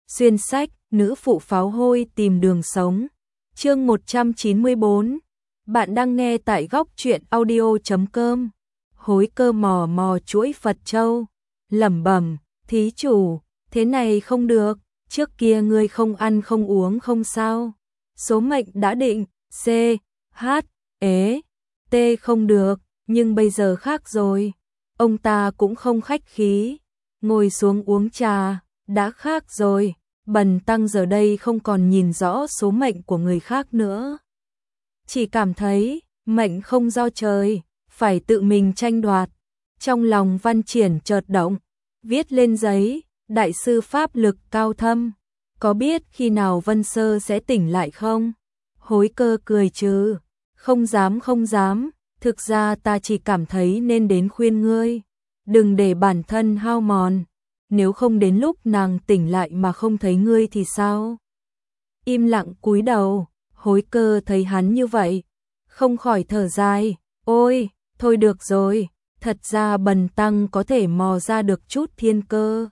Xuyên sách, nữ phụ pháo hôi tìm đường sống. Chương 194. Bạn đang nghe tại góc truyện audio.com. Hối Cơ mò mò chuỗi Phật châu, lẩm bẩm, thí chủ, thế này không được, trước kia ngươi không ăn không uống không sao. Số mệnh đã định, C, H, ế, T không được, nhưng bây giờ khác rồi. Ông ta cũng không khách khí, ngồi xuống uống trà, đã khác rồi. Bần tăng giờ đây không còn nhìn rõ số mệnh của người khác nữa. Chỉ cảm thấy, mệnh không do trời, phải tự mình tranh đoạt. Trong lòng Văn Triển chợt động, viết lên giấy, đại sư pháp lực cao thâm, có biết khi nào Vân Sơ sẽ tỉnh lại không? Hối Cơ cười trừ, không dám, thực ra ta chỉ cảm thấy nên đến khuyên ngươi, đừng để bản thân hao mòn. Nếu không đến lúc nàng tỉnh lại mà không thấy ngươi thì sao? Im lặng cúi đầu, Hối Cơ thấy hắn như vậy, không khỏi thở dài, ôi, thôi được rồi, thật ra bần tăng có thể mò ra được chút thiên cơ.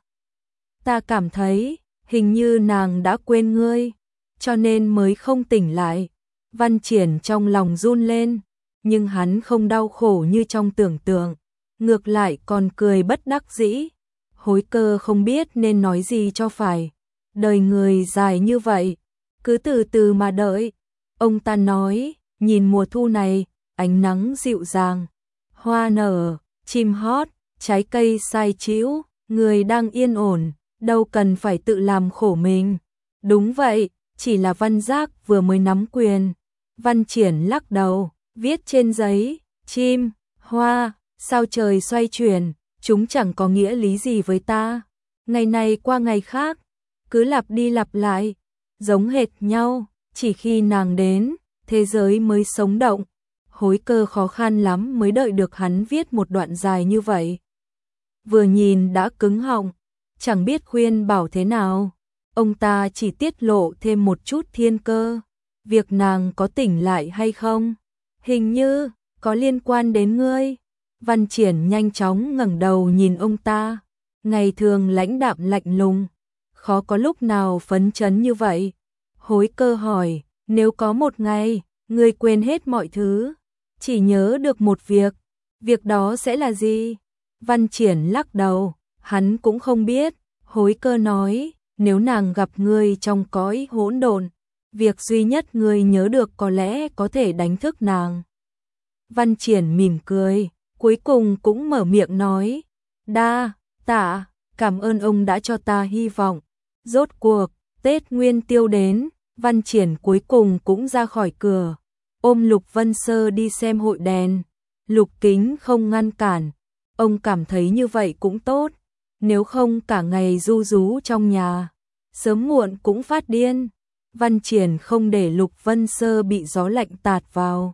Ta cảm thấy, hình như nàng đã quên ngươi, cho nên mới không tỉnh lại. Văn Triển trong lòng run lên, nhưng hắn không đau khổ như trong tưởng tượng, ngược lại còn cười bất đắc dĩ. Hối Cơ không biết nên nói gì cho phải. Đời người dài như vậy, cứ từ từ mà đợi. Ông ta nói, nhìn mùa thu này, ánh nắng dịu dàng, hoa nở, chim hót, trái cây sai chíu, người đang yên ổn, đâu cần phải tự làm khổ mình. Đúng vậy, chỉ là Văn Giác vừa mới nắm quyền. Văn Triển lắc đầu, viết trên giấy, chim, hoa, sao trời xoay chuyển. Chúng chẳng có nghĩa lý gì với ta. Ngày này qua ngày khác, cứ lặp đi lặp lại, giống hệt nhau, chỉ khi nàng đến, thế giới mới sống động. Hối Cơ khó khăn lắm mới đợi được hắn viết một đoạn dài như vậy. Vừa nhìn đã cứng họng, chẳng biết khuyên bảo thế nào. Ông ta chỉ tiết lộ thêm một chút thiên cơ. Việc nàng có tỉnh lại hay không, hình như có liên quan đến ngươi. Văn Triển nhanh chóng ngẩng đầu nhìn ông ta, ngày thường lãnh đạm lạnh lùng, khó có lúc nào phấn chấn như vậy. Hối Cơ hỏi, nếu có một ngày, ngươi quên hết mọi thứ, chỉ nhớ được một việc đó sẽ là gì? Văn Triển lắc đầu, hắn cũng không biết. Hối Cơ nói, nếu nàng gặp ngươi trong cõi hỗn độn, việc duy nhất ngươi nhớ được có lẽ có thể đánh thức nàng. Văn Triển mỉm cười, cuối cùng cũng mở miệng nói, đa tạ, cảm ơn ông đã cho ta hy vọng. Rốt cuộc, Tết Nguyên Tiêu đến, Văn Triển cuối cùng cũng ra khỏi cửa, ôm Lục Vân Sơ đi xem hội đèn. Lục Kính không ngăn cản, ông cảm thấy như vậy cũng tốt, nếu không cả ngày ru rú trong nhà, sớm muộn cũng phát điên. Văn Triển không để Lục Vân Sơ bị gió lạnh tạt vào,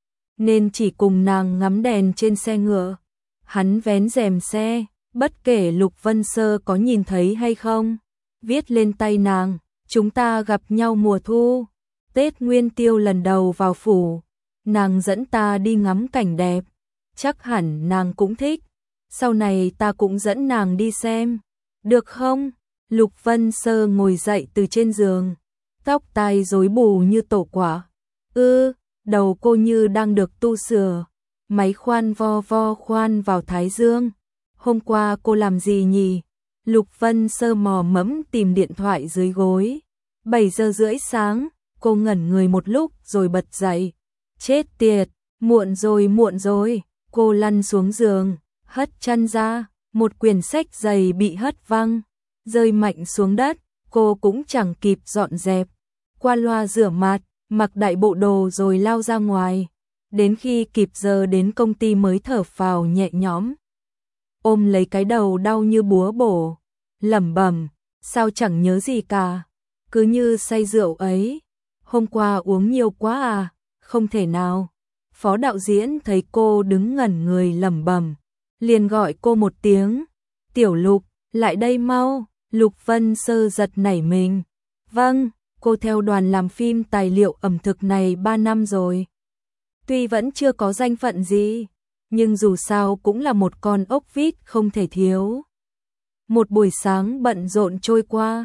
nên chỉ cùng nàng ngắm đèn trên xe ngựa. Hắn vén rèm xe, bất kể Lục Vân Sơ có nhìn thấy hay không, viết lên tay nàng, chúng ta gặp nhau mùa thu, Tết Nguyên Tiêu lần đầu vào phủ, nàng dẫn ta đi ngắm cảnh đẹp, chắc hẳn nàng cũng thích, sau này ta cũng dẫn nàng đi xem, được không? Lục Vân Sơ ngồi dậy từ trên giường, tóc tai rối bù như tổ quả. Đầu cô như đang được tu sửa, máy khoan vo vo khoan vào thái dương. Hôm qua cô làm gì nhỉ? Lục Vân Sơ mò mẫm tìm điện thoại dưới gối. 7 giờ rưỡi sáng, cô ngẩn người một lúc rồi bật dậy. Chết tiệt, muộn rồi, cô lăn xuống giường, hất chân ra, một quyển sách dày bị hất văng, rơi mạnh xuống đất, cô cũng chẳng kịp dọn dẹp. Qua loa rửa mặt, mặc đại bộ đồ rồi lao ra ngoài, đến khi kịp giờ đến công ty mới thở phào nhẹ nhõm. Ôm lấy cái đầu đau như búa bổ, lẩm bẩm, sao chẳng nhớ gì cả, cứ như say rượu ấy, hôm qua uống nhiều quá à, không thể nào. Phó đạo diễn thấy cô đứng ngẩn người lẩm bẩm, liền gọi cô một tiếng, Tiểu Lục, lại đây mau. Lục Vân Sơ giật nảy mình, vâng. Cô theo đoàn làm phim tài liệu ẩm thực này 3 năm rồi. Tuy vẫn chưa có danh phận gì, nhưng dù sao cũng là một con ốc vít không thể thiếu. Một buổi sáng bận rộn trôi qua,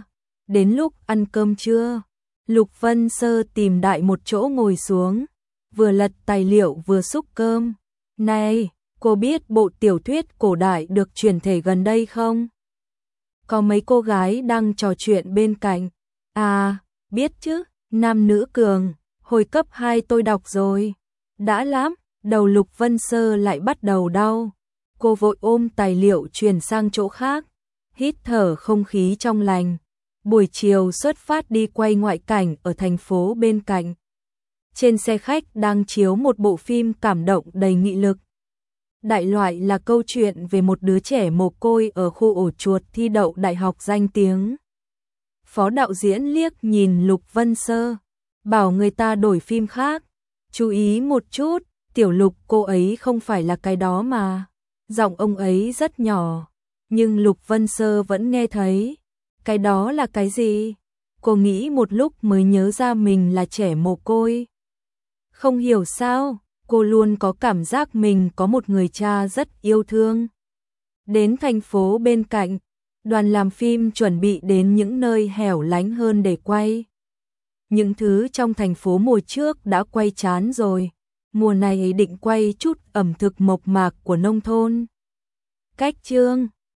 Đến lúc ăn cơm trưa, Lục Vân Sơ tìm đại một chỗ ngồi xuống, vừa lật tài liệu vừa xúc cơm. Này, cô biết bộ tiểu thuyết cổ đại được chuyển thể gần đây không? Có mấy cô gái đang trò chuyện bên cạnh. À, biết chứ, nam nữ cường, hồi cấp 2 tôi đọc rồi. Đã lắm, đầu Lục Vân Sơ lại bắt đầu đau. Cô vội ôm tài liệu chuyển sang chỗ khác, hít thở không khí trong lành. Buổi chiều xuất phát đi quay ngoại cảnh ở thành phố bên cạnh. Trên xe khách đang chiếu một bộ phim cảm động đầy nghị lực. Đại loại là câu chuyện về một đứa trẻ mồ côi ở khu ổ chuột thi đậu đại học danh tiếng. Phó đạo diễn liếc nhìn Lục Vân Sơ, bảo người ta đổi phim khác. Chú ý một chút, Tiểu Lục cô ấy không phải là cái đó mà. Giọng ông ấy rất nhỏ, nhưng Lục Vân Sơ vẫn nghe thấy. Cái đó là cái gì? Cô nghĩ một lúc mới nhớ ra mình là trẻ mồ côi. Không hiểu sao, cô luôn có cảm giác mình có một người cha rất yêu thương. Đến thành phố bên cạnh, đoàn làm phim chuẩn bị đến những nơi hẻo lánh hơn để quay. Những thứ trong thành phố mùa trước đã quay chán rồi, mùa này định quay chút ẩm thực mộc mạc của nông thôn. Cách chương